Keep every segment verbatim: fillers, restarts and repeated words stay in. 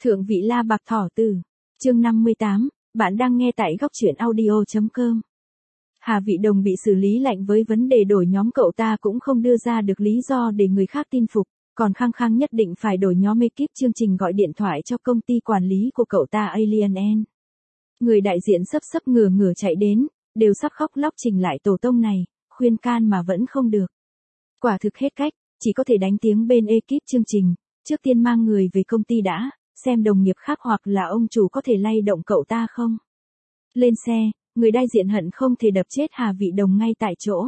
Thượng vị La Bạc Thỏ Tử, chương năm mươi tám, bạn đang nghe tại góc truyện audio chấm com. Hà Vị Đồng bị xử lý lạnh với vấn đề đổi nhóm, cậu ta cũng không đưa ra được lý do để người khác tin phục, còn khăng khăng nhất định phải đổi nhóm ekip chương trình, gọi điện thoại cho công ty quản lý của cậu ta Alien N. Người đại diện sấp sấp ngửa ngửa chạy đến, đều sắp khóc lóc trình lại tổ tông này, khuyên can mà vẫn không được. Quả thực hết cách, chỉ có thể đánh tiếng bên ekip chương trình, trước tiên mang người về công ty đã, xem đồng nghiệp khác hoặc là ông chủ có thể lay động cậu ta không. Lên xe, người đại diện hận không thể đập chết Hà Vị Đồng ngay tại chỗ.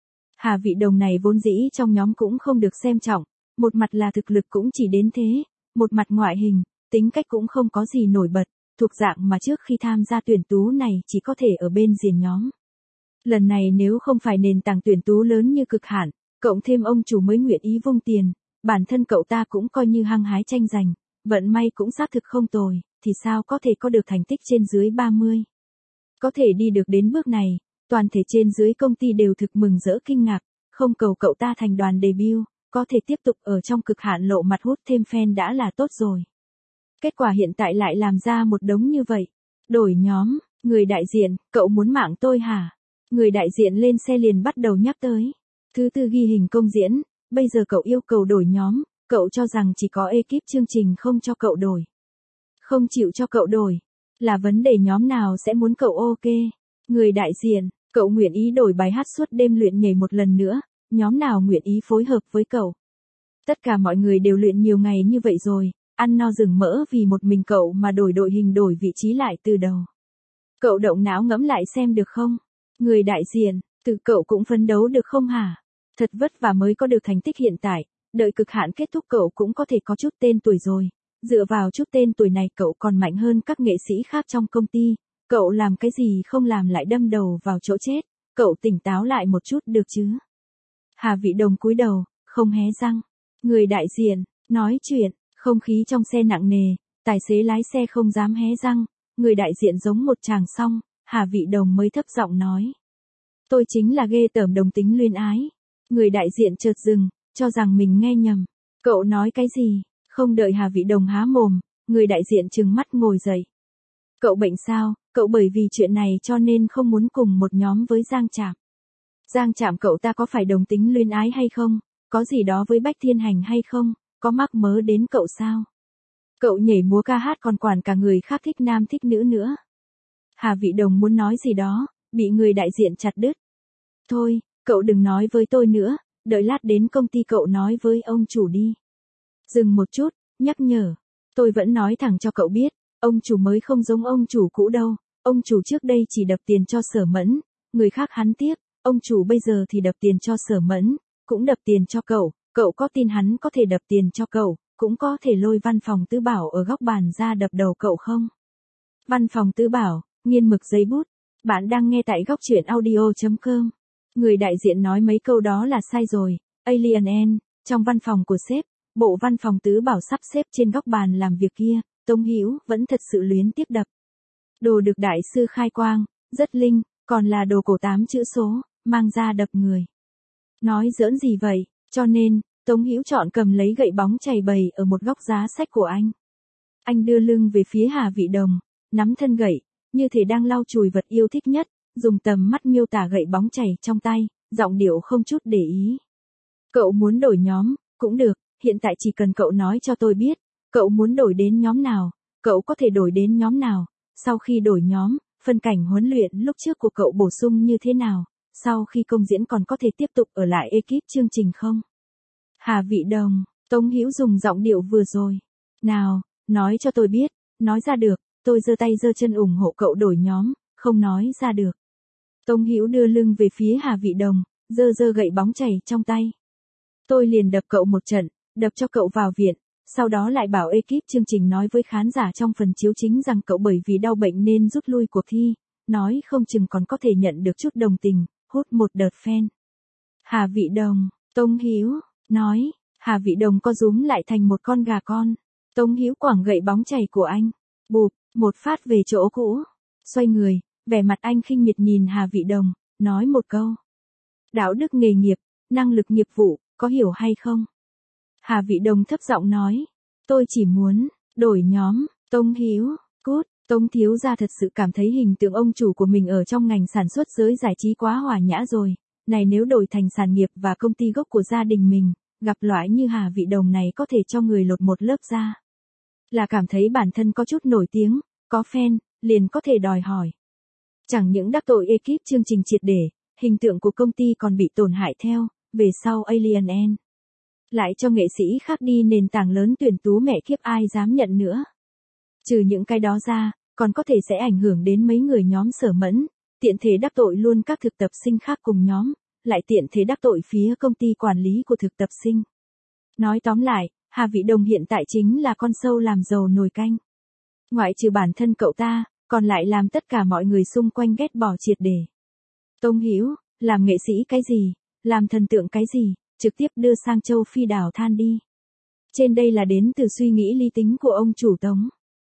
Hà Vị Đồng này vốn dĩ trong nhóm cũng không được xem trọng, một mặt là thực lực cũng chỉ đến thế, một mặt ngoại hình, tính cách cũng không có gì nổi bật, thuộc dạng mà trước khi tham gia tuyển tú này chỉ có thể ở bên diền nhóm. Lần này nếu không phải nền tảng tuyển tú lớn như Cực Hạn, cộng thêm ông chủ mới nguyện ý vung tiền, bản thân cậu ta cũng coi như hăng hái tranh giành, vận may cũng xác thực không tồi, thì sao có thể có được thành tích trên dưới ba mươi. Có thể đi được đến bước này, toàn thể trên dưới công ty đều thực mừng rỡ kinh ngạc, không cầu cậu ta thành đoàn debut, có thể tiếp tục ở trong Cực Hạn lộ mặt hút thêm fan đã là tốt rồi. Kết quả hiện tại lại làm ra một đống như vậy. Đổi nhóm, người đại diện, cậu muốn mạng tôi hả? Người đại diện lên xe liền bắt đầu nhắc tới. Thứ tư ghi hình công diễn, bây giờ cậu yêu cầu đổi nhóm, cậu cho rằng chỉ có ekip chương trình không cho cậu đổi. Không chịu cho cậu đổi, là vấn đề nhóm nào sẽ muốn cậu ok. Người đại diện, cậu nguyện ý đổi bài hát suốt đêm luyện nhảy một lần nữa, nhóm nào nguyện ý phối hợp với cậu. Tất cả mọi người đều luyện nhiều ngày như vậy rồi, ăn no rừng mỡ vì một mình cậu mà đổi đội hình, đổi vị trí lại từ đầu. Cậu động não ngẫm lại xem được không? Người đại diện, tự cậu cũng phấn đấu được không hả? Thật vất vả mới có được thành tích hiện tại, đợi Cực Hạn kết thúc cậu cũng có thể có chút tên tuổi rồi. Dựa vào chút tên tuổi này cậu còn mạnh hơn các nghệ sĩ khác trong công ty, cậu làm cái gì không làm lại đâm đầu vào chỗ chết, cậu tỉnh táo lại một chút được chứ? Hà Vị Đồng cúi đầu, không hé răng. Người đại diện, nói chuyện, không khí trong xe nặng nề, tài xế lái xe không dám hé răng, người đại diện giống một chàng song, Hà Vị Đồng mới thấp giọng nói. Tôi chính là ghê tởm đồng tính luyến ái. Người đại diện chợt dừng, cho rằng mình nghe nhầm. Cậu nói cái gì? Không đợi Hà Vị Đồng há mồm, người đại diện trừng mắt ngồi dậy. Cậu bệnh sao? Cậu bởi vì chuyện này cho nên không muốn cùng một nhóm với Giang Trạm. Giang Trạm cậu ta có phải đồng tính luyến ái hay không? Có gì đó với Bách Thiên Hành hay không? Có mắc mớ đến cậu sao? Cậu nhảy múa ca hát còn quản cả người khác thích nam thích nữ nữa. Hà Vị Đồng muốn nói gì đó, bị người đại diện chặt đứt. Thôi, cậu đừng nói với tôi nữa, đợi lát đến công ty cậu nói với ông chủ đi. Dừng một chút, nhắc nhở. Tôi vẫn nói thẳng cho cậu biết, ông chủ mới không giống ông chủ cũ đâu. Ông chủ trước đây chỉ đập tiền cho Sở Mẫn, người khác hắn tiếp, ông chủ bây giờ thì đập tiền cho Sở Mẫn, cũng đập tiền cho cậu. Cậu có tin hắn có thể đập tiền cho cậu, cũng có thể lôi Văn Phòng Tứ Bảo ở góc bàn ra đập đầu cậu không? Văn Phòng Tứ Bảo, nghiên mực giấy bút. Bạn đang nghe tại góc truyện audio chấm com. Người đại diện nói mấy câu đó là sai rồi. Alien N, trong văn phòng của sếp, bộ Văn Phòng Tứ Bảo sắp xếp trên góc bàn làm việc kia, Tống Hữu vẫn thật sự luyến tiếc đập. Đồ được đại sư khai quang, rất linh, còn là đồ cổ tám chữ số, mang ra đập người. Nói giỡn gì vậy? Cho nên, Tống Hữu chọn cầm lấy gậy bóng chày bày ở một góc giá sách của anh. Anh đưa lưng về phía Hà Vị Đồng, nắm thân gậy, như thể đang lau chùi vật yêu thích nhất, dùng tầm mắt miêu tả gậy bóng chày trong tay, giọng điệu không chút để ý. Cậu muốn đổi nhóm, cũng được, hiện tại chỉ cần cậu nói cho tôi biết, cậu muốn đổi đến nhóm nào, cậu có thể đổi đến nhóm nào, sau khi đổi nhóm, phân cảnh huấn luyện lúc trước của cậu bổ sung như thế nào, sau khi công diễn còn có thể tiếp tục ở lại ekip chương trình không? Hà Vị Đồng, Tống Hữu dùng giọng điệu vừa rồi. Nào, nói cho tôi biết, nói ra được, tôi giơ tay giơ chân ủng hộ cậu đổi nhóm, không nói ra được. Tống Hữu đưa lưng về phía Hà Vị Đồng, giơ giơ gậy bóng chày trong tay. Tôi liền đập cậu một trận, đập cho cậu vào viện, sau đó lại bảo ekip chương trình nói với khán giả trong phần chiếu chính rằng cậu bởi vì đau bệnh nên rút lui cuộc thi, nói không chừng còn có thể nhận được chút đồng tình, hút một đợt fan. Hà Vị Đồng, Tống Hữu, nói, Hà Vị Đồng co rúm lại thành một con gà con. Tống Hữu quẳng gậy bóng chày của anh, bụp, một phát về chỗ cũ, xoay người, vẻ mặt anh khinh miệt nhìn Hà Vị Đồng, nói một câu. Đạo đức nghề nghiệp, năng lực nghiệp vụ, có hiểu hay không? Hà Vị Đồng thấp giọng nói, tôi chỉ muốn, Đổi nhóm, Tông Hiếu, cút, Tông thiếu gia thật sự cảm thấy hình tượng ông chủ của mình ở trong ngành sản xuất giới giải trí quá hòa nhã rồi. Này nếu đổi thành sản nghiệp và công ty gốc của gia đình mình, gặp loại như Hà Vị Đồng này có thể cho người lột một lớp da. Là cảm thấy bản thân có chút nổi tiếng, có fan, liền có thể đòi hỏi. Chẳng những đắc tội ekip chương trình triệt để, hình tượng của công ty còn bị tổn hại theo, về sau Alien N. Lại cho nghệ sĩ khác đi nền tảng lớn tuyển tú mẹ kiếp ai dám nhận nữa. Trừ những cái đó ra, còn có thể sẽ ảnh hưởng đến mấy người nhóm Sở Mẫn, tiện thể đắc tội luôn các thực tập sinh khác cùng nhóm, lại tiện thể đắc tội phía công ty quản lý của thực tập sinh. Nói tóm lại, Hà Vị Đồng hiện tại chính là con sâu làm dầu nồi canh. Ngoại trừ bản thân cậu ta, còn lại làm tất cả mọi người xung quanh ghét bỏ triệt để. Tông Hiếu, làm nghệ sĩ cái gì, làm thần tượng cái gì, trực tiếp đưa sang châu Phi đảo than đi. Trên đây là đến từ suy nghĩ lý tính của ông chủ Tống.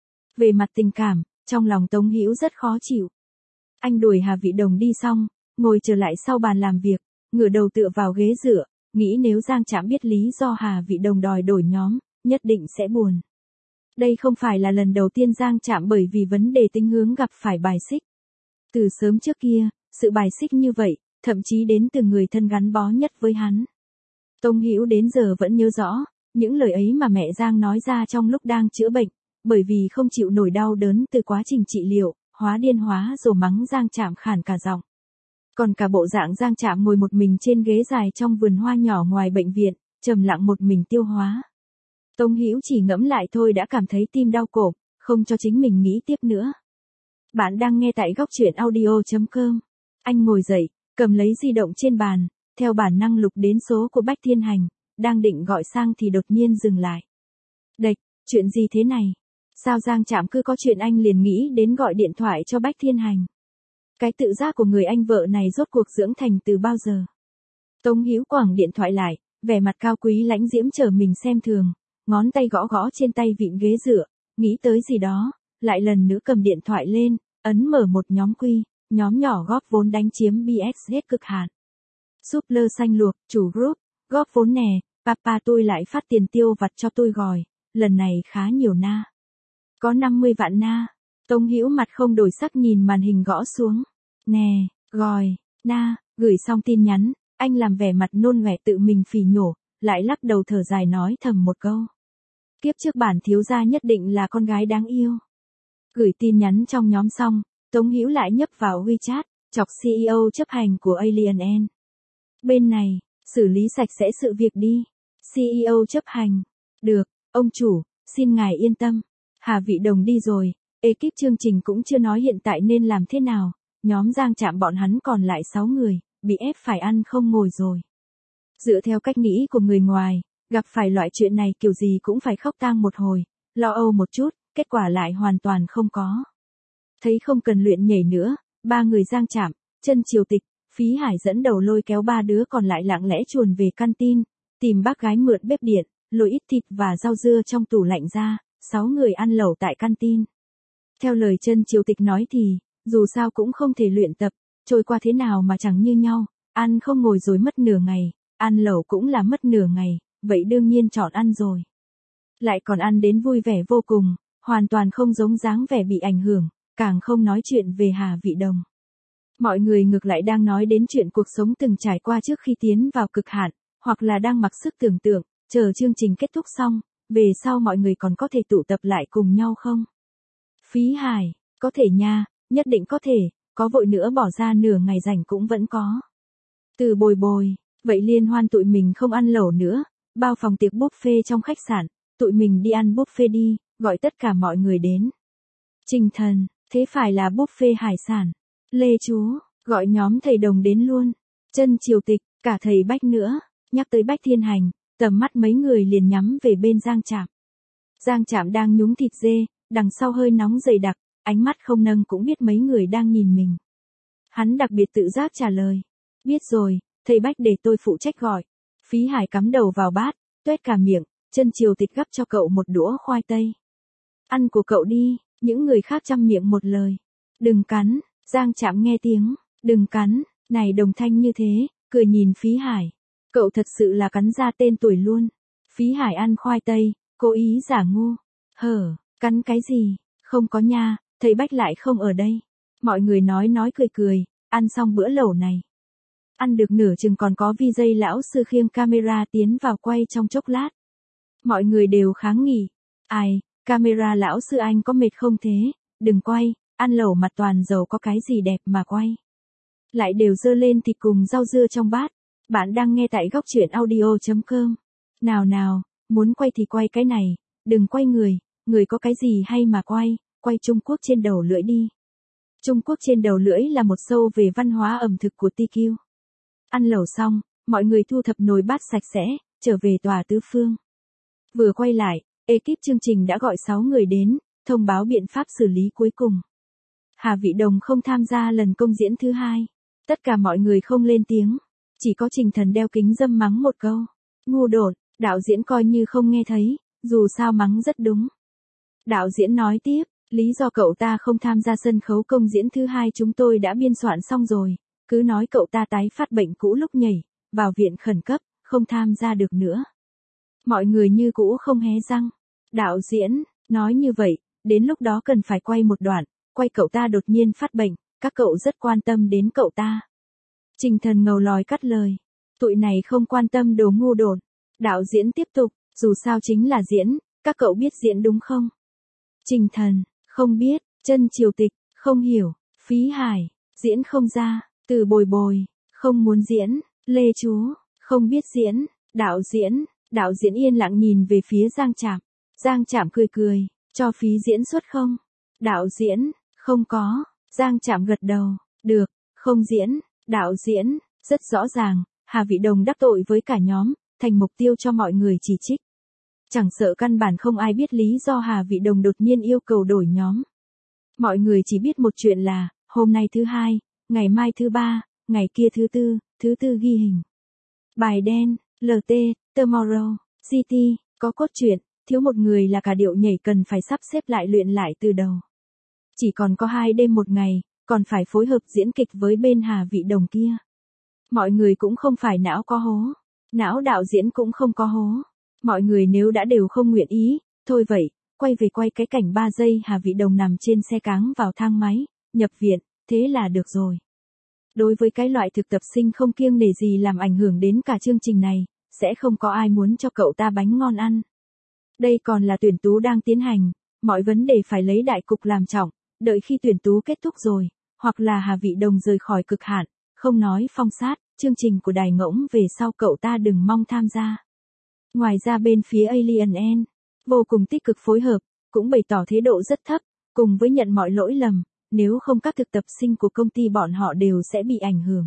Về mặt tình cảm, trong lòng Tống Hiếu rất khó chịu. Anh đuổi Hà Vị Đồng đi xong, ngồi trở lại sau bàn làm việc, ngửa đầu tựa vào ghế dựa, nghĩ nếu Giang Trạm biết lý do Hà Vị Đồng đòi đổi nhóm, nhất định sẽ buồn. Đây không phải là lần đầu tiên Giang Trạm bởi vì vấn đề tính hướng gặp phải bài xích. Từ sớm trước kia, sự bài xích như vậy, thậm chí đến từ người thân gắn bó nhất với hắn. Tông Hiếu đến giờ vẫn nhớ rõ, những lời ấy mà mẹ Giang nói ra trong lúc đang chữa bệnh, bởi vì không chịu nổi đau đớn từ quá trình trị liệu, hóa điên hóa rồi mắng Giang Trạm khản cả giọng. Còn cả bộ dạng Giang Trạm ngồi một mình trên ghế dài trong vườn hoa nhỏ ngoài bệnh viện, trầm lặng một mình tiêu hóa. Tông Hiếu chỉ ngẫm lại thôi đã cảm thấy tim đau cổ, không cho chính mình nghĩ tiếp nữa. Bạn đang nghe tại góc truyện audio chấm com. Anh ngồi dậy, cầm lấy di động trên bàn, theo bản năng lục đến số của Bách Thiên Hành, đang định gọi sang thì đột nhiên dừng lại. Đệch, chuyện gì thế này? Sao Giang Trạm cứ có chuyện anh liền nghĩ đến gọi điện thoại cho Bách Thiên Hành? Cái tự giác của người anh vợ này rốt cuộc dưỡng thành từ bao giờ? Tông Hiếu quẳng điện thoại lại, vẻ mặt cao quý lãnh diễm chờ mình xem thường, ngón tay gõ gõ trên tay vịn ghế dựa, nghĩ tới gì đó, lại lần nữa cầm điện thoại lên, ấn mở một nhóm quy, nhóm nhỏ góp vốn đánh chiếm bê ét hết cực hạn. Super xanh luộc, chủ group, góp vốn nè, papa tôi lại phát tiền tiêu vặt cho tôi gòi, lần này khá nhiều na. Có năm mươi vạn na. Tông Hiếu mặt không đổi sắc nhìn màn hình gõ xuống. Nè, gòi, na, gửi xong tin nhắn, anh làm vẻ mặt nôn vẻ tự mình phỉ nhổ, lại lắc đầu thở dài nói thầm một câu. Kiếp trước bản thiếu gia nhất định là con gái đáng yêu. Gửi tin nhắn trong nhóm xong, Tống Hiếu lại nhấp vào WeChat, chọc xê e ô chấp hành của Alien N. Bên này, xử lý sạch sẽ sự việc đi. xê e ô chấp hành. Được, ông chủ, xin ngài yên tâm. Hà Vị Đồng đi rồi, ekip chương trình cũng chưa nói hiện tại nên làm thế nào. Nhóm Giang Trạm bọn hắn còn lại sáu người, bị ép phải ăn không ngồi rồi. Dựa theo cách nghĩ của người ngoài, gặp phải loại chuyện này kiểu gì cũng phải khóc tang một hồi, lo âu một chút, kết quả lại hoàn toàn không có. Thấy không cần luyện nhảy nữa, ba người Giang Trạm, Chân Triều Tịch, Phí Hải dẫn đầu lôi kéo ba đứa còn lại lặng lẽ chuồn về canteen, tìm bác gái mượn bếp điện, lôi ít thịt và rau dưa trong tủ lạnh ra, sáu người ăn lẩu tại canteen. Theo lời Chân Triều Tịch nói thì, dù sao cũng không thể luyện tập, trôi qua thế nào mà chẳng như nhau, ăn không ngồi rồi mất nửa ngày, ăn lẩu cũng là mất nửa ngày, vậy đương nhiên chọn ăn rồi. Lại còn ăn đến vui vẻ vô cùng, hoàn toàn không giống dáng vẻ bị ảnh hưởng, càng không nói chuyện về Hà Vị Đồng. Mọi người ngược lại đang nói đến chuyện cuộc sống từng trải qua trước khi tiến vào cực hạn, hoặc là đang mặc sức tưởng tượng, chờ chương trình kết thúc xong, về sau mọi người còn có thể tụ tập lại cùng nhau không? Phí Hải, có thể nha, nhất định có thể, có vội nữa bỏ ra nửa ngày rảnh cũng vẫn có. Từ Bồi Bồi, vậy liên hoan tụi mình không ăn lẩu nữa, bao phòng tiệc buffet trong khách sạn, tụi mình đi ăn buffet đi, gọi tất cả mọi người đến. Trình Thần, thế phải là buffet hải sản. Lê Chú, gọi nhóm thầy Đồng đến luôn. Chân Triều Tịch, cả thầy Bách nữa, nhắc tới Bách Thiên Hành, tầm mắt mấy người liền nhắm về bên Giang Trạm. Giang Trạm đang nhúng thịt dê, đằng sau hơi nóng dày đặc, ánh mắt không nâng cũng biết mấy người đang nhìn mình. Hắn đặc biệt tự giác trả lời. Biết rồi, thầy Bách để tôi phụ trách gọi. Phí Hải cắm đầu vào bát, tuét cả miệng, Chân Triều Tịch gắp cho cậu một đũa khoai tây. Ăn của cậu đi, những người khác chăm miệng một lời. Đừng cắn, Giang Trạm nghe tiếng, đừng cắn, này đồng thanh như thế, cười nhìn Phí Hải. Cậu thật sự là cắn ra tên tuổi luôn. Phí Hải ăn khoai tây, cố ý giả ngu. Hở, Cắn cái gì? Không có nha, thầy Bách lại không ở đây. Mọi người nói nói cười cười, ăn xong bữa lẩu này. Ăn được nửa chừng còn có vi gi lão sư khiêng camera tiến vào quay trong chốc lát. Mọi người đều kháng nghị. Ai, camera lão sư anh có mệt không thế? Đừng quay, ăn lẩu mặt toàn dầu có cái gì đẹp mà quay. Lại đều dơ lên thịt cùng rau dưa trong bát. Bạn đang nghe tại góc truyện audio chấm com. Nào nào, muốn quay thì quay cái này, đừng quay người, người có cái gì hay mà quay, quay Trung Quốc trên đầu lưỡi đi. Trung Quốc trên đầu lưỡi là một show về văn hóa ẩm thực của tê quy. Ăn lẩu xong, mọi người thu thập nồi bát sạch sẽ, trở về tòa tứ phương. Vừa quay lại, ekip chương trình đã gọi sáu người đến, thông báo biện pháp xử lý cuối cùng. Hà Vị Đồng không tham gia lần công diễn thứ hai. Tất cả mọi người không lên tiếng. Chỉ có Trình Thần đeo kính dâm mắng một câu. Ngu đột, đạo diễn coi như không nghe thấy, dù sao mắng rất đúng. Đạo diễn nói tiếp, lý do cậu ta không tham gia sân khấu công diễn thứ hai chúng tôi đã biên soạn xong rồi, cứ nói cậu ta tái phát bệnh cũ lúc nhảy, vào viện khẩn cấp, không tham gia được nữa. Mọi người như cũ không hé răng. Đạo diễn, nói như vậy, đến lúc đó cần phải quay một đoạn, quay cậu ta đột nhiên phát bệnh, các cậu rất quan tâm đến cậu ta. Trình Thần ngầu lòi cắt lời. Tụi này không quan tâm đồ ngu đột. Đạo diễn tiếp tục, dù sao chính là diễn, các cậu biết diễn đúng không? Trình Thần, không biết, Chân Triều Tịch, không hiểu, Phí Hải, diễn không ra, Từ Bồi Bồi, không muốn diễn, Lê Chú, không biết diễn, đạo diễn, đạo diễn yên lặng nhìn về phía Giang Trạm. Giang Trạm cười cười, cho phí diễn xuất không? Đạo diễn, không có, Giang Trạm gật đầu, được, không diễn, đạo diễn, rất rõ ràng, Hà Vị Đồng đắc tội với cả nhóm, thành mục tiêu cho mọi người chỉ trích. Chẳng sợ căn bản không ai biết lý do Hà Vị Đồng đột nhiên yêu cầu đổi nhóm. Mọi người chỉ biết một chuyện là, hôm nay thứ hai, ngày mai thứ ba, ngày kia thứ tư, thứ tư ghi hình. Bài đen, lờ tê, Tomorrow, City, có cốt truyện, thiếu một người là cả điệu nhảy cần phải sắp xếp lại luyện lại từ đầu. Chỉ còn có hai đêm một ngày, còn phải phối hợp diễn kịch với bên Hà Vị Đồng kia. Mọi người cũng không phải não có hố, não đạo diễn cũng không có hố. Mọi người nếu đã đều không nguyện ý, thôi vậy, quay về quay cái cảnh ba giây Hà Vị Đồng nằm trên xe cáng vào thang máy, nhập viện, thế là được rồi. Đối với cái loại thực tập sinh không kiêng nể gì làm ảnh hưởng đến cả chương trình này, sẽ không có ai muốn cho cậu ta bánh ngon ăn. Đây còn là tuyển tú đang tiến hành, mọi vấn đề phải lấy đại cục làm trọng, đợi khi tuyển tú kết thúc rồi, hoặc là Hà Vị Đồng rời khỏi cực hạn, không nói phong sát, chương trình của đài ngỗng về sau cậu ta đừng mong tham gia. Ngoài ra bên phía Alien N, vô cùng tích cực phối hợp, cũng bày tỏ thái độ rất thấp, cùng với nhận mọi lỗi lầm, nếu không các thực tập sinh của công ty bọn họ đều sẽ bị ảnh hưởng.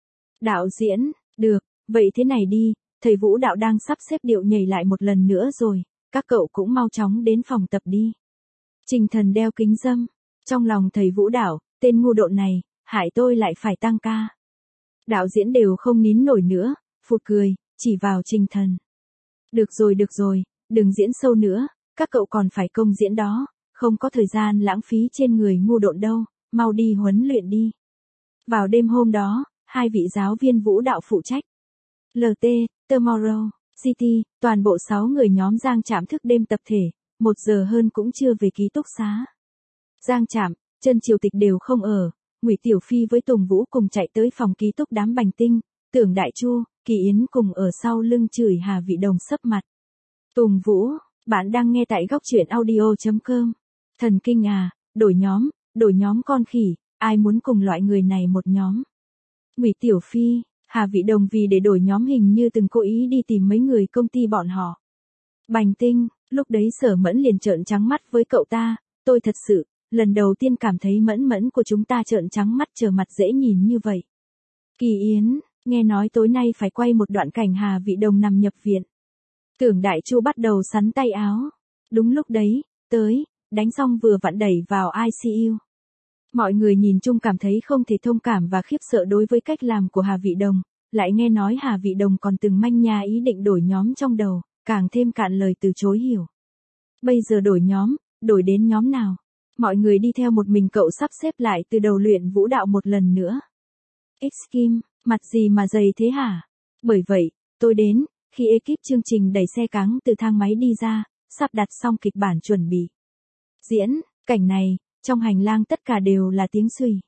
Đạo diễn, được, vậy thế này đi, thầy Vũ Đạo đang sắp xếp điệu nhảy lại một lần nữa rồi, các cậu cũng mau chóng đến phòng tập đi. Trình Thần đeo kính râm, trong lòng thầy Vũ Đạo, tên ngu độn này, hại tôi lại phải tăng ca. Đạo diễn đều không nín nổi nữa, phụt cười, chỉ vào Trình Thần. Được rồi được rồi, đừng diễn sâu nữa, các cậu còn phải công diễn đó, không có thời gian lãng phí trên người ngu độn đâu, mau đi huấn luyện đi. Vào đêm hôm đó, hai vị giáo viên vũ đạo phụ trách. lờ tê, Tomorrow, City, toàn bộ sáu người nhóm Giang Trạm thức đêm tập thể, một giờ hơn cũng chưa về ký túc xá. Giang Trạm, Chân Triều Tịch đều không ở, Ngụy Tiểu Phi với Tùng Vũ cùng chạy tới phòng ký túc đám Bành Tinh, Tưởng Đại Chu, Kỳ Yến cùng ở sau lưng chửi Hà Vị Đồng sấp mặt. Tùng Vũ, bạn đang nghe tại góc truyện audio chấm com. Thần kinh à, đổi nhóm, đổi nhóm con khỉ, ai muốn cùng loại người này một nhóm. Ngụy Tiểu Phi, Hà Vị Đồng vì để đổi nhóm hình như từng cố ý đi tìm mấy người công ty bọn họ. Bành Tinh, lúc đấy Sở Mẫn liền trợn trắng mắt với cậu ta, tôi thật sự, lần đầu tiên cảm thấy Mẫn Mẫn của chúng ta trợn trắng mắt trở mặt dễ nhìn như vậy. Kỳ Yến, nghe nói tối nay phải quay một đoạn cảnh Hà Vị Đồng nằm nhập viện. Tưởng Đại Chu bắt đầu sắn tay áo. Đúng lúc đấy, tới, đánh xong vừa vặn đẩy vào i xê u. Mọi người nhìn chung cảm thấy không thể thông cảm và khiếp sợ đối với cách làm của Hà Vị Đồng, lại nghe nói Hà Vị Đồng còn từng manh nha ý định đổi nhóm trong đầu, càng thêm cạn lời từ chối hiểu. Bây giờ đổi nhóm, đổi đến nhóm nào? Mọi người đi theo một mình cậu sắp xếp lại từ đầu luyện vũ đạo một lần nữa. X-Kim, mặt gì mà dày thế hả? Bởi vậy, tôi đến, khi ekip chương trình đẩy xe cáng từ thang máy đi ra, sắp đặt xong kịch bản chuẩn bị. diễn, cảnh này, trong hành lang tất cả đều là tiếng suy.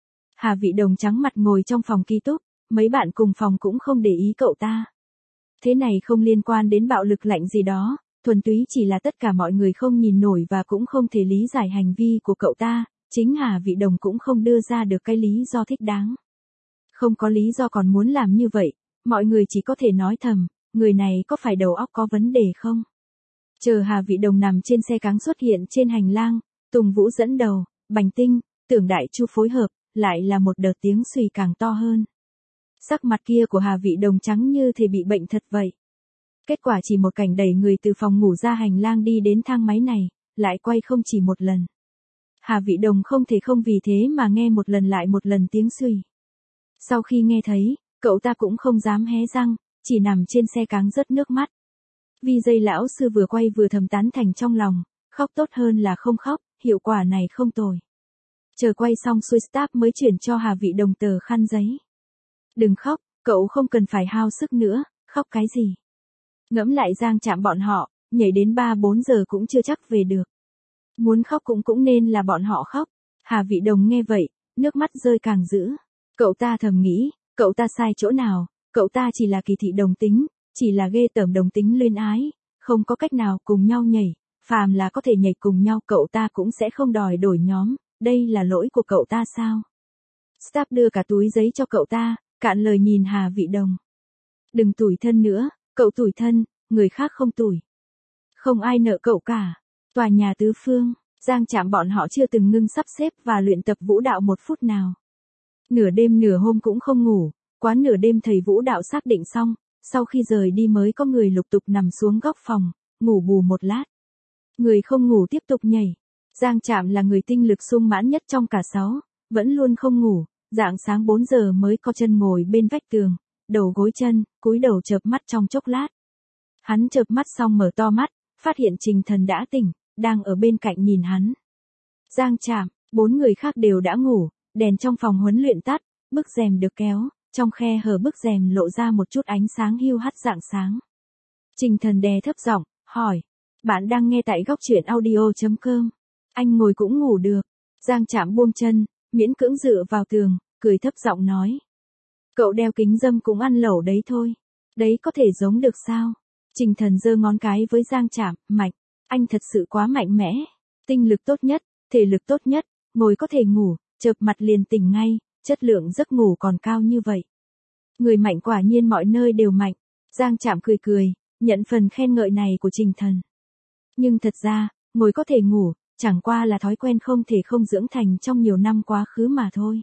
Hà Vị Đồng trắng mặt ngồi trong phòng ký túc, mấy bạn cùng phòng cũng không để ý cậu ta. Thế này không liên quan đến bạo lực lạnh gì đó, thuần túy chỉ là tất cả mọi người không nhìn nổi và cũng không thể lý giải hành vi của cậu ta, chính Hà Vị Đồng cũng không đưa ra được cái lý do thích đáng. Không có lý do còn muốn làm như vậy, mọi người chỉ có thể nói thầm, người này có phải đầu óc có vấn đề không? Chờ Hà Vị Đồng nằm trên xe cáng xuất hiện trên hành lang, Tùng Vũ dẫn đầu, Bành Tinh, Tưởng Đại Chu phối hợp, lại là một đợt tiếng suy càng to hơn. Sắc mặt kia của Hà Vị Đồng trắng như thể bị bệnh thật vậy. Kết quả chỉ một cảnh đẩy người từ phòng ngủ ra hành lang đi đến thang máy này, lại quay không chỉ một lần. Hà Vị Đồng không thể không vì thế mà nghe một lần lại một lần tiếng suy. Sau khi nghe thấy, cậu ta cũng không dám hé răng, chỉ nằm trên xe cáng rớt nước mắt. Vì dây lão sư vừa quay vừa thầm tán thành trong lòng, khóc tốt hơn là không khóc, hiệu quả này không tồi. Chờ quay xong xuôi staff mới chuyển cho Hà Vị Đồng tờ khăn giấy. Đừng khóc, cậu không cần phải hao sức nữa, khóc cái gì. Ngẫm lại Giang Trạm bọn họ, nhảy đến ba bốn giờ cũng chưa chắc về được. Muốn khóc cũng cũng nên là bọn họ khóc. Hà Vị Đồng nghe vậy, nước mắt rơi càng dữ. Cậu ta thầm nghĩ, cậu ta sai chỗ nào, cậu ta chỉ là kỳ thị đồng tính, chỉ là ghê tởm đồng tính luyến ái, không có cách nào cùng nhau nhảy, phàm là có thể nhảy cùng nhau cậu ta cũng sẽ không đòi đổi nhóm, đây là lỗi của cậu ta sao? Staff đưa cả túi giấy cho cậu ta, cạn lời nhìn Hà Vị Đồng. Đừng tủi thân nữa, cậu tủi thân, người khác không tủi. Không ai nợ cậu cả. Tòa nhà tứ phương, Giang Trạm bọn họ chưa từng ngưng sắp xếp và luyện tập vũ đạo một phút nào. Nửa đêm nửa hôm cũng không ngủ, quá nửa đêm thầy vũ đạo xác định xong, sau khi rời đi mới có người lục tục nằm xuống góc phòng, ngủ bù một lát. Người không ngủ tiếp tục nhảy. Giang Trạm là người tinh lực sung mãn nhất trong cả sáu, vẫn luôn không ngủ, rạng sáng bốn giờ mới co chân ngồi bên vách tường, đầu gối chân, cúi đầu chợp mắt trong chốc lát. Hắn chợp mắt xong mở to mắt, phát hiện Trình Thần đã tỉnh, đang ở bên cạnh nhìn hắn. Giang Trạm, bốn người khác đều đã ngủ, đèn trong phòng huấn luyện tắt, bức rèm được kéo, trong khe hở bức rèm lộ ra một chút ánh sáng hiu hắt rạng sáng. Trình Thần đè thấp giọng, hỏi, bạn đang nghe tại góc truyện audio chấm com. Anh ngồi cũng ngủ được. Giang Trạm buông chân, miễn cưỡng dựa vào tường, cười thấp giọng nói. Cậu đeo kính râm cũng ăn lẩu đấy thôi. Đấy có thể giống được sao? Trình Thần giơ ngón cái với Giang Trạm, mạnh. Anh thật sự quá mạnh mẽ. Tinh lực tốt nhất, thể lực tốt nhất, ngồi có thể ngủ, chợp mặt liền tỉnh ngay, chất lượng giấc ngủ còn cao như vậy. Người mạnh quả nhiên mọi nơi đều mạnh. Giang Trạm cười cười, nhận phần khen ngợi này của Trình Thần. Nhưng thật ra, ngồi có thể ngủ, chẳng qua là thói quen không thể không dưỡng thành trong nhiều năm quá khứ mà thôi.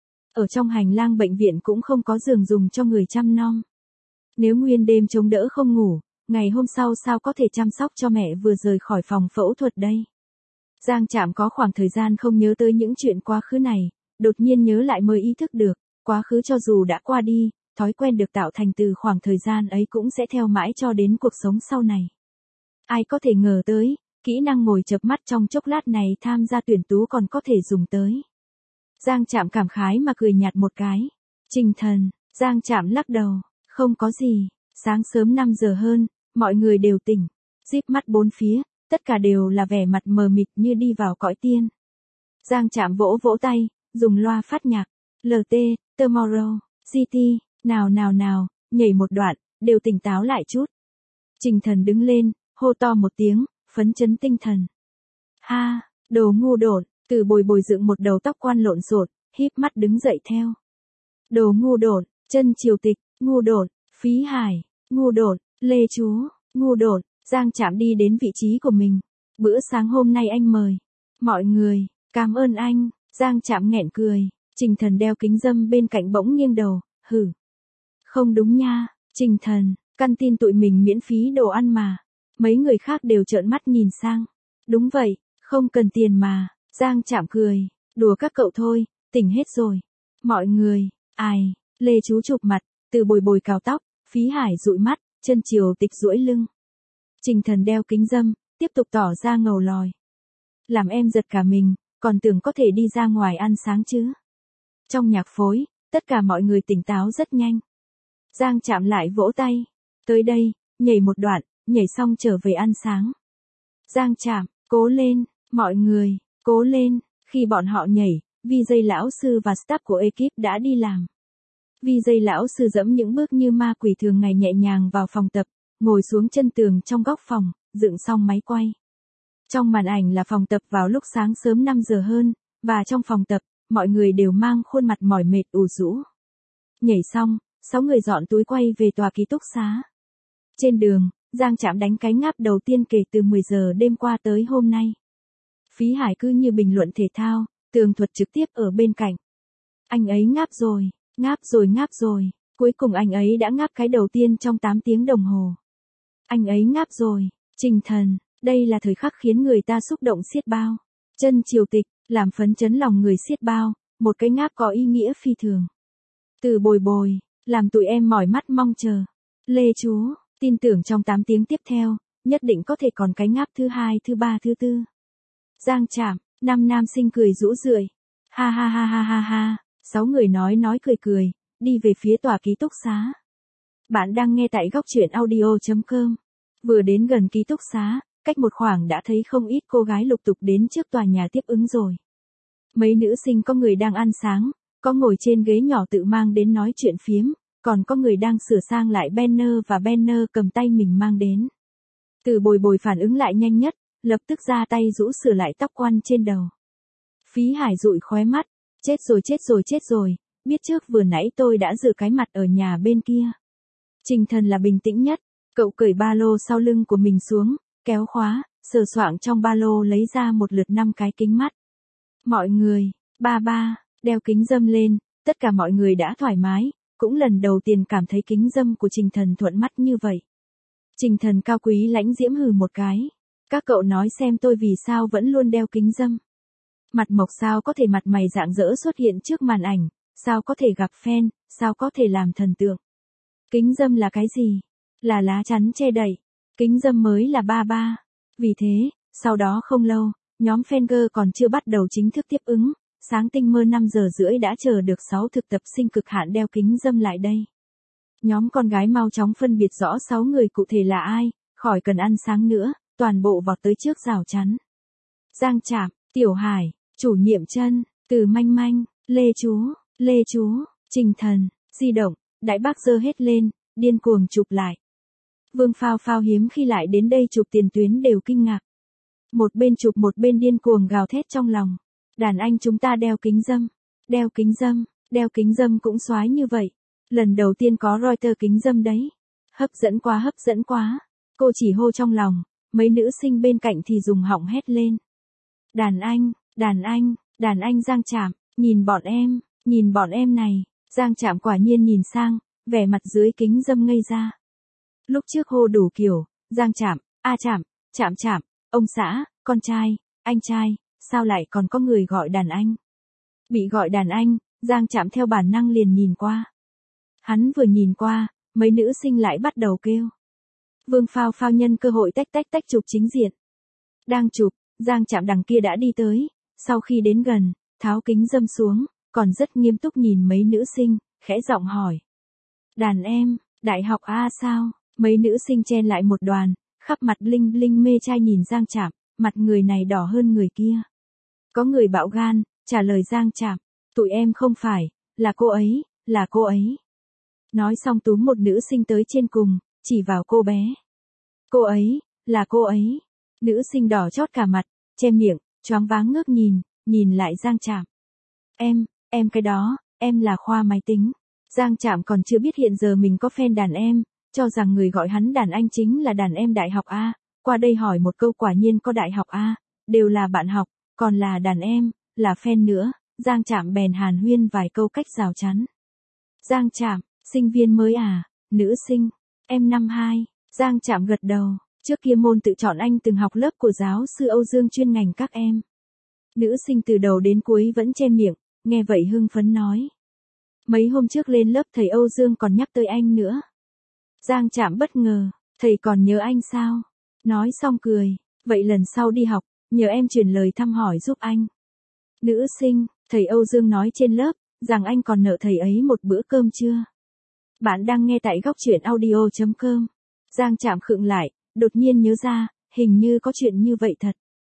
Ở trong hành lang bệnh viện cũng không có giường dùng cho người chăm nom. Nếu nguyên đêm chống đỡ không ngủ, ngày hôm sau sao có thể chăm sóc cho mẹ vừa rời khỏi phòng phẫu thuật đây? Giang Trạm có khoảng thời gian không nhớ tới những chuyện quá khứ này, đột nhiên nhớ lại mới ý thức được, quá khứ cho dù đã qua đi, thói quen được tạo thành từ khoảng thời gian ấy cũng sẽ theo mãi cho đến cuộc sống sau này. Ai có thể ngờ tới, kỹ năng ngồi chợp mắt trong chốc lát này tham gia tuyển tú còn có thể dùng tới. Giang Trạm cảm khái mà cười nhạt một cái. Trình Thần, Giang Trạm lắc đầu, không có gì, sáng sớm năm giờ hơn, mọi người đều tỉnh, díp mắt bốn phía, tất cả đều là vẻ mặt mờ mịt như đi vào cõi tiên. Giang Trạm vỗ vỗ tay, dùng loa phát nhạc, lờ tê, Tomorrow, giê tê, nào nào nào, nhảy một đoạn, đều tỉnh táo lại chút. Trình Thần đứng lên, hô to một tiếng, phấn chấn tinh thần. Ha, đồ ngu đột, Từ Bồi Bồi dựng một đầu tóc quan lộn xộn, híp mắt đứng dậy theo. Đồ ngu đột, Chân Triều Tịch, ngu đột, Phí Hải, ngu đột, Lê Chú, ngu đột. Giang Trạm đi đến vị trí của mình. Bữa sáng hôm nay anh mời. Mọi người, cảm ơn anh. Giang Trạm nghẹn cười. Trình Thần đeo kính râm bên cạnh bỗng nghiêng đầu, hử. Không đúng nha, Trình Thần, căn tin tụi mình miễn phí đồ ăn mà. Mấy người khác đều trợn mắt nhìn sang. Đúng vậy, không cần tiền mà. Giang Trạm cười, đùa các cậu thôi, tỉnh hết rồi. Mọi người, ai, Lê Chú chụp mặt, Từ Bồi Bồi cào tóc, Phí Hải dụi mắt, Chân Triều Tịch duỗi lưng. Trình Thần đeo kính râm, tiếp tục tỏ ra ngầu lòi. Làm em giật cả mình, còn tưởng có thể đi ra ngoài ăn sáng chứ. Trong nhạc phối, tất cả mọi người tỉnh táo rất nhanh. Giang Trạm lại vỗ tay. Tới đây, nhảy một đoạn, nhảy xong trở về ăn sáng. Giang Trạm, cố lên, Mọi người, cố lên, khi bọn họ nhảy, vê jay lão sư và staff của ekip đã đi làm. vê jay lão sư dẫm những bước như ma quỷ thường ngày nhẹ nhàng vào phòng tập, ngồi xuống chân tường trong góc phòng, dựng xong máy quay. Trong màn ảnh là phòng tập vào lúc sáng sớm năm giờ hơn, và trong phòng tập, mọi người đều mang khuôn mặt mỏi mệt ủ rũ. Nhảy xong, sáu người dọn túi quay về tòa ký túc xá. Trên đường, Giang Trạm đánh cái ngáp đầu tiên kể từ mười giờ đêm qua tới hôm nay. Phí Hải cứ như bình luận thể thao, tường thuật trực tiếp ở bên cạnh. Anh ấy ngáp rồi, ngáp rồi ngáp rồi, cuối cùng anh ấy đã ngáp cái đầu tiên trong tám tiếng đồng hồ. Anh ấy ngáp rồi, Trình Thần, đây là thời khắc khiến người ta xúc động xiết bao. Chân triều tịch, làm phấn chấn lòng người xiết bao, một cái ngáp có ý nghĩa phi thường. Từ bồi bồi, làm tụi em mỏi mắt mong chờ. Lê chú, tin tưởng trong tám tiếng tiếp theo, nhất định có thể còn cái ngáp thứ hai, thứ ba, thứ tư. Giang Trạm, năm nam sinh cười rũ rượi. Ha ha ha ha ha ha, sáu người nói nói cười cười, đi về phía tòa ký túc xá. Bạn đang nghe tại góc truyện audio.com. Vừa đến gần ký túc xá, cách một khoảng đã thấy không ít cô gái lục tục đến trước tòa nhà tiếp ứng rồi. Mấy nữ sinh có người đang ăn sáng, có ngồi trên ghế nhỏ tự mang đến nói chuyện phiếm, còn có người đang sửa sang lại banner và banner cầm tay mình mang đến. Từ bồi bồi phản ứng lại nhanh nhất, lập tức ra tay rũ sửa lại tóc quăn trên đầu. Phí Hải dụi khóe mắt, chết rồi chết rồi chết rồi, biết trước vừa nãy tôi đã dự cái mặt ở nhà bên kia. Trình Thần là bình tĩnh nhất, cậu cởi ba lô sau lưng của mình xuống, kéo khóa, sờ soạng trong ba lô lấy ra một lượt năm cái kính mắt. Mọi người, ba ba, đeo kính râm lên, tất cả mọi người đã thoải mái, cũng lần đầu tiên cảm thấy kính râm của Trình Thần thuận mắt như vậy. Trình Thần cao quý lãnh diễm hừ một cái. Các cậu nói xem tôi vì sao vẫn luôn đeo kính râm. Mặt mộc sao có thể mặt mày rạng rỡ xuất hiện trước màn ảnh, sao có thể gặp fan, sao có thể làm thần tượng. Kính râm là cái gì? Là lá chắn che đậy. Kính râm mới là ba ba. Vì thế, sau đó không lâu, nhóm Fanger còn chưa bắt đầu chính thức tiếp ứng, sáng tinh mơ năm giờ rưỡi đã chờ được sáu thực tập sinh cực hạn đeo kính râm lại đây. Nhóm con gái mau chóng phân biệt rõ sáu người cụ thể là ai, khỏi cần ăn sáng nữa, toàn bộ vọt tới trước rào chắn. Giang Trạm, Tiểu Hải, chủ nhiệm Chân, Từ Manh Manh, Lê Chú, Lê Chú, Trình Thần, di động, đại bác giơ hết lên, điên cuồng chụp lại. Vương Phao Phao hiếm khi lại đến đây chụp tiền tuyến đều kinh ngạc. Một bên chụp một bên điên cuồng gào thét trong lòng. Đàn anh chúng ta đeo kính râm, đeo kính râm, đeo kính râm cũng xoái như vậy. Lần đầu tiên có Reuters kính râm đấy. Hấp dẫn quá hấp dẫn quá. Cô chỉ hô trong lòng, mấy nữ sinh bên cạnh thì dùng họng hét lên. Đàn anh, đàn anh, đàn anh Giang Trạm, nhìn bọn em, nhìn bọn em này. Giang Trạm quả nhiên nhìn sang, vẻ mặt dưới kính râm ngây ra. Lúc trước hô đủ kiểu, Giang Trạm, A Trạm, Trạm Trạm, ông xã, con trai, anh trai, sao lại còn có người gọi đàn anh? Bị gọi đàn anh, Giang Trạm theo bản năng liền nhìn qua. Hắn vừa nhìn qua, mấy nữ sinh lại bắt đầu kêu. Vương Phao Phao nhân cơ hội tách tách tách chụp chính diện. Đang chụp, Giang Trạm đằng kia đã đi tới, sau khi đến gần, tháo kính râm xuống, còn rất nghiêm túc nhìn mấy nữ sinh, khẽ giọng hỏi. Đàn em, đại học A sao? Mấy nữ sinh chen lại một đoàn, khắp mặt bling bling mê trai nhìn Giang Trạm, mặt người này đỏ hơn người kia. Có người bạo gan, trả lời Giang Trạm, tụi em không phải, là cô ấy, là cô ấy. Nói xong túm một nữ sinh tới trên cùng, chỉ vào cô bé. Cô ấy, là cô ấy. Nữ sinh đỏ chót cả mặt, che miệng, choáng váng ngước nhìn, nhìn lại Giang Trạm. Em, em cái đó, em là khoa máy tính. Giang Trạm còn chưa biết hiện giờ mình có fan đàn em, cho rằng người gọi hắn đàn anh chính là đàn em đại học A, qua đây hỏi một câu quả nhiên có đại học A, đều là bạn học, còn là đàn em, là fan nữa, Giang Trạm bèn hàn huyên vài câu cách rào chắn. Giang Trạm, sinh viên mới à, nữ sinh, em năm hai, Giang Trạm gật đầu, trước kia môn tự chọn anh từng học lớp của giáo sư Âu Dương chuyên ngành các em. Nữ sinh từ đầu đến cuối vẫn che miệng, nghe vậy hưng phấn nói. Mấy hôm trước lên lớp thầy Âu Dương còn nhắc tới anh nữa. Giang Trạm bất ngờ, thầy còn nhớ anh sao? Nói xong cười, vậy lần sau đi học, nhờ em truyền lời thăm hỏi giúp anh. Nữ sinh, thầy Âu Dương nói trên lớp, rằng anh còn nợ thầy ấy một bữa cơm chưa? Bạn đang nghe tại góc truyện audio.com. Giang Trạm khựng lại, đột nhiên nhớ ra, hình như có chuyện như vậy thật.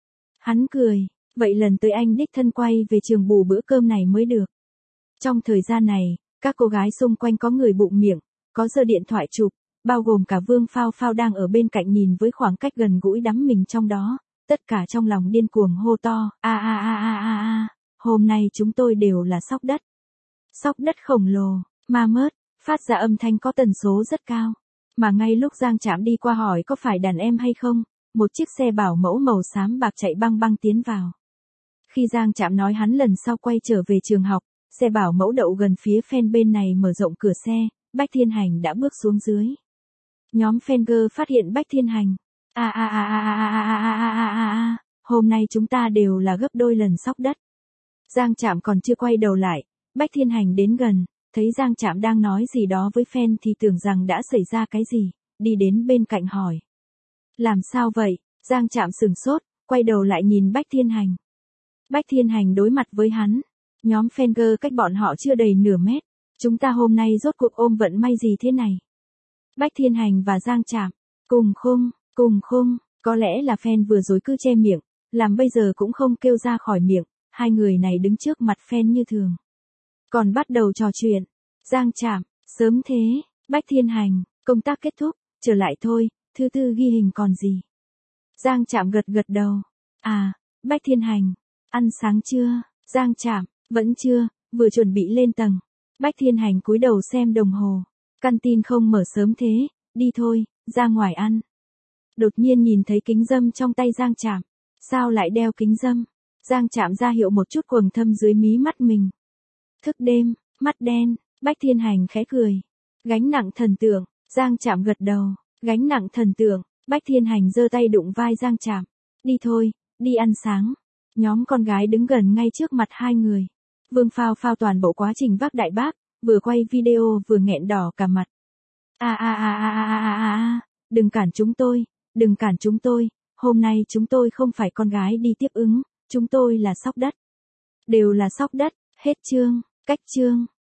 Hắn cười, vậy lần tới anh đích thân quay về trường bù bữa cơm này mới được. Trong thời gian này, các cô gái xung quanh có người bụng miệng, có giơ điện thoại chụp, bao gồm cả Vương Phao Phao đang ở bên cạnh nhìn với khoảng cách gần gũi đắm mình trong đó, tất cả trong lòng điên cuồng hô to, a a a a a a, hôm nay chúng tôi đều là sóc đất. Sóc đất khổng lồ, Mammoth, phát ra âm thanh có tần số rất cao. Mà ngay lúc Giang Trạm đi qua hỏi có phải đàn em hay không, một chiếc xe bảo mẫu màu xám bạc chạy băng băng tiến vào. Khi Giang Trạm nói hắn lần sau quay trở về trường học, xe bảo mẫu đậu gần phía fan bên này mở rộng cửa xe, Bách Thiên Hành đã bước xuống dưới. Nhóm fanger phát hiện Bách Thiên Hành. A a a a a a a a a a a, hôm nay chúng ta đều là gấp đôi lần sóc đất. Giang Trạm còn chưa quay đầu lại, Bách Thiên Hành đến gần, thấy Giang Trạm đang nói gì đó với fan thì tưởng rằng đã xảy ra cái gì, đi đến bên cạnh hỏi. Làm sao vậy? Giang Trạm sửng sốt, quay đầu lại nhìn Bách Thiên Hành. Bách Thiên Hành đối mặt với hắn. Nhóm fanger cách bọn họ chưa đầy nửa mét. Chúng ta hôm nay rốt cuộc ôm vận may gì thế này? Bách Thiên Hành và Giang Trạm, cùng khung, cùng khung, có lẽ là fan vừa rồi cứ che miệng, làm bây giờ cũng không kêu ra khỏi miệng, hai người này đứng trước mặt fan như thường. Còn bắt đầu trò chuyện, Giang Trạm, sớm thế, Bách Thiên Hành, công tác kết thúc, trở lại thôi, thứ tư ghi hình còn gì? Giang Trạm gật gật đầu, à, Bách Thiên Hành, ăn sáng chưa? Giang Trạm, vẫn chưa, vừa chuẩn bị lên tầng. Bách Thiên Hành cúi đầu xem đồng hồ. Căn tin không mở sớm thế, đi thôi, ra ngoài ăn. Đột nhiên nhìn thấy kính râm trong tay Giang Trạm. Sao lại đeo kính râm? Giang Trạm ra hiệu một chút quầng thâm dưới mí mắt mình. Thức đêm, mắt đen, Bách Thiên Hành khẽ cười. Gánh nặng thần tượng, Giang Trạm gật đầu. Gánh nặng thần tượng, Bách Thiên Hành giơ tay đụng vai Giang Trạm. Đi thôi, đi ăn sáng. Nhóm con gái đứng gần ngay trước mặt hai người. Vương Phao Phao toàn bộ quá trình vác đại bác, vừa quay video vừa nghẹn đỏ cả mặt. A a a a a a a a, đừng cản chúng tôi, đừng cản chúng tôi, hôm nay chúng tôi không phải con gái đi tiếp ứng, chúng tôi là sóc đất. Đều là sóc đất, hết chương, cách chương.